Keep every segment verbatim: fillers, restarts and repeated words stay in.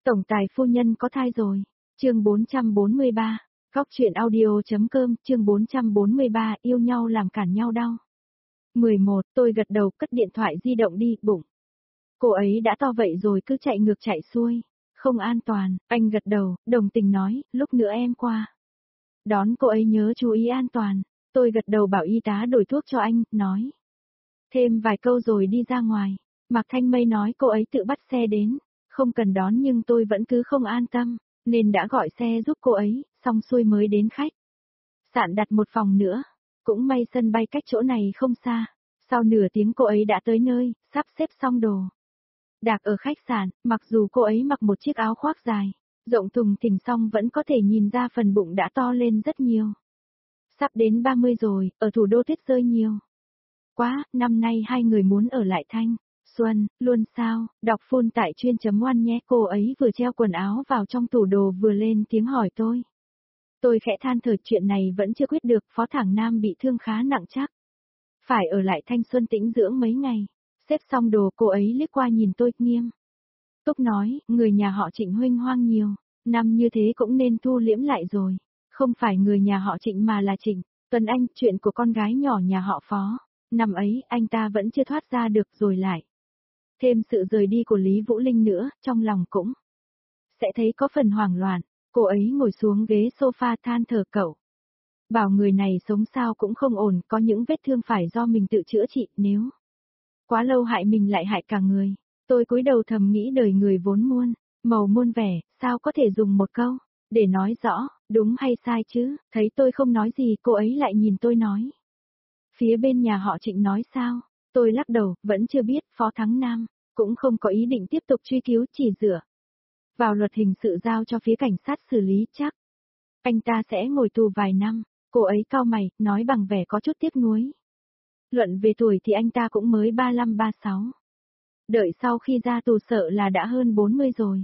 Tổng tài phu nhân có thai rồi. Chương bốn trăm bốn mươi ba. Góc truyện audio.com, chương bốn trăm bốn mươi ba, yêu nhau làm cản nhau đau. mười một, tôi gật đầu cất điện thoại di động đi, bụng. Cô ấy đã to vậy rồi cứ chạy ngược chạy xuôi. Không an toàn, anh gật đầu, đồng tình nói, lúc nữa em qua. Đón cô ấy nhớ chú ý an toàn. Tôi gật đầu bảo y tá đổi thuốc cho anh, nói. Thêm vài câu rồi đi ra ngoài. Mạc Thanh Mây nói cô ấy tự bắt xe đến. Không cần đón nhưng tôi vẫn cứ không an tâm, nên đã gọi xe giúp cô ấy, xong xuôi mới đến khách sạn đặt một phòng nữa. Cũng may sân bay cách chỗ này không xa. Sau nửa tiếng cô ấy đã tới nơi, sắp xếp xong đồ đạc ở khách sạn, mặc dù cô ấy mặc một chiếc áo khoác dài, rộng thùng thình xong vẫn có thể nhìn ra phần bụng đã to lên rất nhiều. Sắp đến ba mươi rồi, ở thủ đô tuyết rơi nhiều. Quá, năm nay hai người muốn ở lại Thanh Xuân, luôn sao, đọc full tại chuyên chấm oan nhé. Cô ấy vừa treo quần áo vào trong tủ đồ vừa lên tiếng hỏi tôi. Tôi khẽ than thở chuyện này vẫn chưa quyết được, Phó Thảng Nam bị thương khá nặng chắc. Phải ở lại Thanh Xuân tĩnh dưỡng mấy ngày. Xếp xong đồ cô ấy liếc qua nhìn tôi nghiêm túc nói, người nhà họ Trịnh huênh hoang nhiều, năm như thế cũng nên thu liễm lại rồi. Không phải người nhà họ Trịnh mà là Trịnh Tuấn Anh, chuyện của con gái nhỏ nhà họ Phó. Năm ấy anh ta vẫn chưa thoát ra được rồi lại. Thêm sự rời đi của Lý Vũ Linh nữa, trong lòng cũng sẽ thấy có phần hoảng loạn. Cô ấy ngồi xuống ghế sofa than thở cậu. Bảo người này sống sao cũng không ổn, có những vết thương phải do mình tự chữa trị, nếu quá lâu hại mình lại hại cả người. Tôi cúi đầu thầm nghĩ đời người vốn muôn màu muôn vẻ, sao có thể dùng một câu để nói rõ, đúng hay sai chứ. Thấy tôi không nói gì cô ấy lại nhìn tôi nói. Phía bên nhà họ Trịnh nói sao? Tôi lắc đầu, vẫn chưa biết. Phó Thắng Nam cũng không có ý định tiếp tục truy cứu, chỉ dựa vào luật hình sự giao cho phía cảnh sát xử lý chắc. Anh ta sẽ ngồi tù vài năm. Cô ấy cau mày, nói bằng vẻ có chút tiếc nuối. Luận về tuổi thì anh ta cũng mới ba lăm ba sáu. Đợi sau khi ra tù sợ là đã hơn bốn mươi rồi.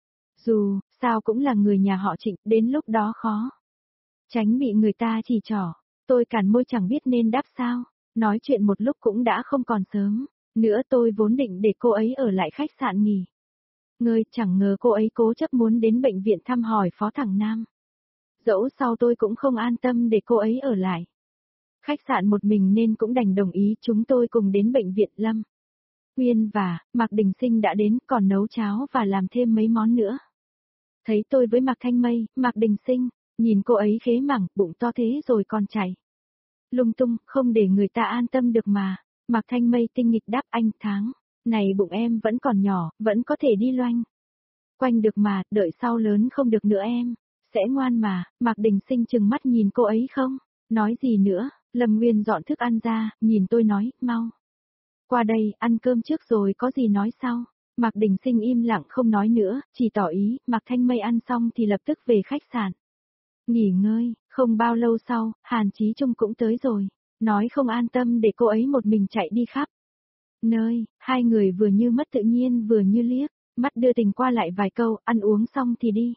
Dù sao cũng là người nhà họ Trịnh, đến lúc đó khó tránh bị người ta chỉ trỏ. Tôi cản môi chẳng biết nên đáp sao. Nói chuyện một lúc cũng đã không còn sớm nữa. Tôi vốn định để cô ấy ở lại khách sạn nghỉ ngơi, chẳng ngờ cô ấy cố chấp muốn đến bệnh viện thăm hỏi Phó Thảng Nam. Dẫu sau tôi cũng không an tâm để cô ấy ở lại khách sạn một mình nên cũng đành đồng ý chúng tôi cùng đến bệnh viện. Lâm Nguyên và Mạc Đình Sinh đã đến, còn nấu cháo và làm thêm mấy món nữa. Thấy tôi với Mạc Thanh Mây, Mạc Đình Sinh nhìn cô ấy khế mẳng, bụng to thế rồi còn chạy lung tung, không để người ta an tâm được mà. Mạc Thanh Mây tinh nghịch đáp, anh tháng này bụng em vẫn còn nhỏ, vẫn có thể đi loanh quanh được mà, đợi sau lớn không được nữa em sẽ ngoan mà. Mạc Đình Sinh trừng mắt nhìn cô ấy không nói gì nữa. Lâm Nguyên dọn thức ăn ra, nhìn tôi nói, mau qua đây, ăn cơm trước rồi có gì nói sau. Mạc Đình Sinh im lặng không nói nữa, chỉ tỏ ý. Mạc Thanh Mây ăn xong thì lập tức về khách sạn nghỉ ngơi. Không bao lâu sau, Hàn Chí Trung cũng tới rồi. Nói không an tâm để cô ấy một mình chạy đi khắp nơi. Hai người vừa như mất tự nhiên vừa như liếc mắt đưa tình qua lại vài câu, ăn uống xong thì đi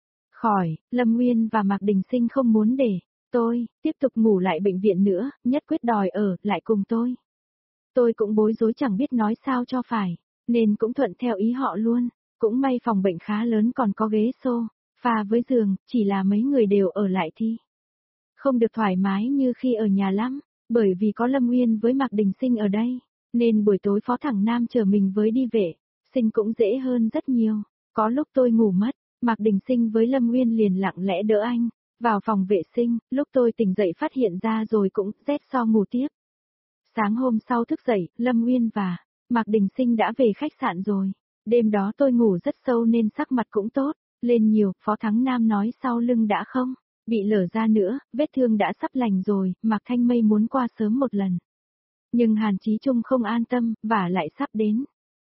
khỏi. Lâm Nguyên và Mạc Đình Sinh không muốn để tôi tiếp tục ngủ lại bệnh viện nữa, nhất quyết đòi ở lại cùng tôi. Tôi cũng bối rối chẳng biết nói sao cho phải, nên cũng thuận theo ý họ luôn. Cũng may phòng bệnh khá lớn còn có ghế sofa với giường, chỉ là mấy người đều ở lại thì không được thoải mái như khi ở nhà lắm. Bởi vì có Lâm Nguyên với Mạc Đình Sinh ở đây, nên buổi tối Phó Thảng Nam chờ mình với đi vệ sinh cũng dễ hơn rất nhiều. Có lúc tôi ngủ mất, Mạc Đình Sinh với Lâm Nguyên liền lặng lẽ đỡ anh vào phòng vệ sinh. Lúc tôi tỉnh dậy phát hiện ra rồi cũng rét so ngủ tiếp. Sáng hôm sau thức dậy, Lâm Nguyên và Mạc Đình Sinh đã về khách sạn rồi. Đêm đó tôi ngủ rất sâu nên sắc mặt cũng tốt lên nhiều. Phó Thắng Nam nói sau lưng đã không bị lở ra nữa, vết thương đã sắp lành rồi. Mạc Thanh Mây muốn qua sớm một lần, nhưng Hàn Chí Trung không an tâm, và lại sắp đến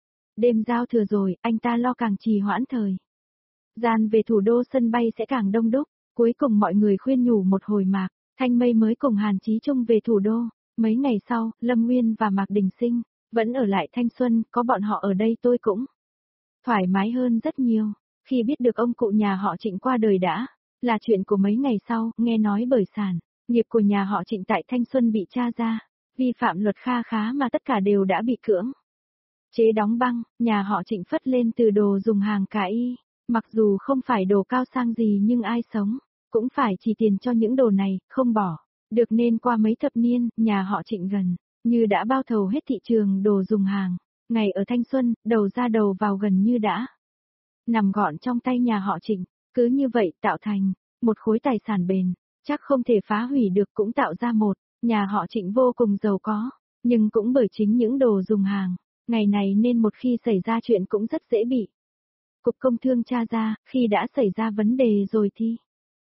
đêm giao thừa rồi, anh ta lo càng trì hoãn thời gian về thủ đô sân bay sẽ càng đông đúc. Cuối cùng mọi người khuyên nhủ một hồi, Mạc Thanh Mây mới cùng Hàn Chí Trung về thủ đô. Mấy ngày sau, Lâm Nguyên và Mạc Đình Sinh vẫn ở lại Thanh Xuân, có bọn họ ở đây tôi cũng thoải mái hơn rất nhiều. Khi biết được ông cụ nhà họ Trịnh qua đời đã là chuyện của mấy ngày sau, nghe nói bởi sản nghiệp của nhà họ Trịnh tại Thanh Xuân bị tra ra vi phạm luật kha khá mà tất cả đều đã bị cưỡng chế đóng băng. Nhà họ Trịnh phất lên từ đồ dùng hàng cả y Mặc dù không phải đồ cao sang gì nhưng ai sống, cũng phải chỉ tiền cho những đồ này, không bỏ. Được nên qua mấy thập niên, nhà họ Trịnh gần, như đã bao thầu hết thị trường đồ dùng hàng. Ngày ở thanh xuân, đầu ra đầu vào gần như đã nằm gọn trong tay nhà họ Trịnh. Cứ như vậy tạo thành một khối tài sản bền, chắc không thể phá hủy được, cũng tạo ra một nhà họ Trịnh vô cùng giàu có. Nhưng cũng bởi chính những đồ dùng hàng ngày này nên một khi xảy ra chuyện cũng rất dễ bị Cục Công Thương tra ra, khi đã xảy ra vấn đề rồi thì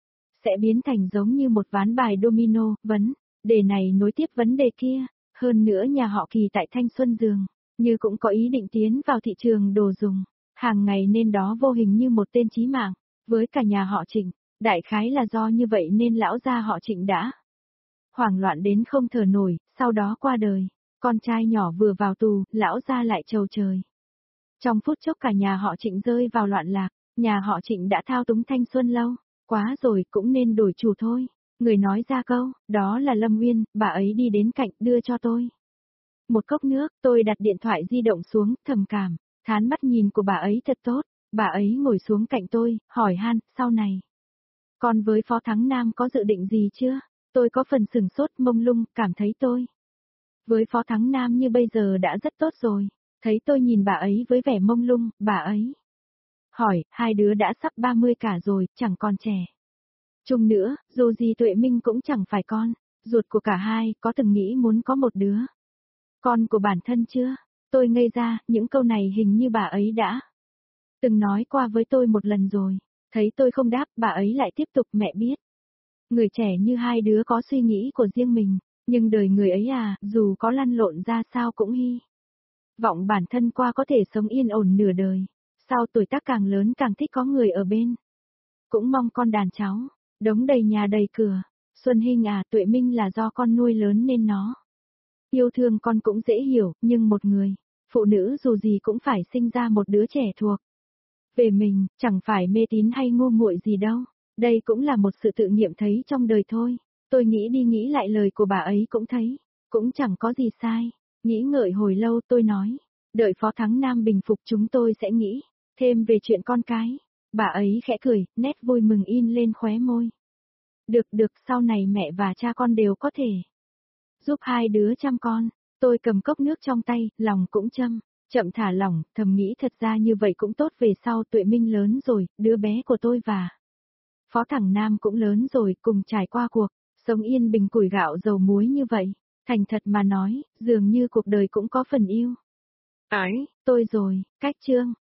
sẽ biến thành giống như một ván bài domino, vấn đề này nối tiếp vấn đề kia. Hơn nữa nhà họ Kỳ tại Thanh Xuân dường như cũng có ý định tiến vào thị trường đồ dùng hàng ngày nên đó vô hình như một tên chí mạng với cả nhà họ Trịnh. Đại khái là do như vậy nên lão gia họ Trịnh đã hoảng loạn đến không thở nổi, sau đó qua đời. Con trai nhỏ vừa vào tù, lão gia lại trầu trời. Trong phút chốc cả nhà họ Trịnh rơi vào loạn lạc, nhà họ Trịnh đã thao túng Thanh Xuân lâu, quá rồi cũng nên đổi chủ thôi. Người nói ra câu, đó là Lâm Uyên, bà ấy đi đến cạnh đưa cho tôi một cốc nước, tôi đặt điện thoại di động xuống, thầm cảm, thán mắt nhìn của bà ấy thật tốt. Bà ấy ngồi xuống cạnh tôi, hỏi han, sau này con với Phó Thắng Nam có dự định gì chưa? Tôi có phần sửng sốt, mông lung, cảm thấy tôi với Phó Thắng Nam như bây giờ đã rất tốt rồi. Thấy tôi nhìn bà ấy với vẻ mông lung, bà ấy hỏi, hai đứa đã sắp ba mươi cả rồi, chẳng còn trẻ chung nữa, dù gì Tuệ Minh cũng chẳng phải con ruột của cả hai, có từng nghĩ muốn có một đứa con của bản thân chưa? Tôi ngây ra, những câu này hình như bà ấy đã từng nói qua với tôi một lần rồi. Thấy tôi không đáp, bà ấy lại tiếp tục, mẹ biết người trẻ như hai đứa có suy nghĩ của riêng mình, nhưng đời người ấy à, dù có lăn lộn ra sao cũng hy vọng bản thân qua có thể sống yên ổn nửa đời. Sau tuổi tác càng lớn càng thích có người ở bên. Cũng mong con đàn cháu, đống đầy nhà đầy cửa. Xuân Hinh à, Tuệ Minh là do con nuôi lớn nên nó yêu thương con cũng dễ hiểu, nhưng một người phụ nữ dù gì cũng phải sinh ra một đứa trẻ thuộc về mình, chẳng phải mê tín hay ngu muội gì đâu. Đây cũng là một sự tự nghiệm thấy trong đời thôi. Tôi nghĩ đi nghĩ lại lời của bà ấy cũng thấy cũng chẳng có gì sai. Nghĩ ngợi hồi lâu tôi nói, đợi Phó Thắng Nam bình phục chúng tôi sẽ nghĩ thêm về chuyện con cái. Bà ấy khẽ cười, nét vui mừng in lên khóe môi. Được được, sau này mẹ và cha con đều có thể giúp hai đứa chăm con. Tôi cầm cốc nước trong tay, lòng cũng châm chậm thả lỏng, thầm nghĩ thật ra như vậy cũng tốt, về sau Tuệ Minh lớn rồi, đứa bé của tôi và Phó Thắng Nam cũng lớn rồi, cùng trải qua cuộc sống yên bình củi gạo dầu muối như vậy. Thành thật mà nói, dường như cuộc đời cũng có phần yêu ái tôi rồi. Cách chương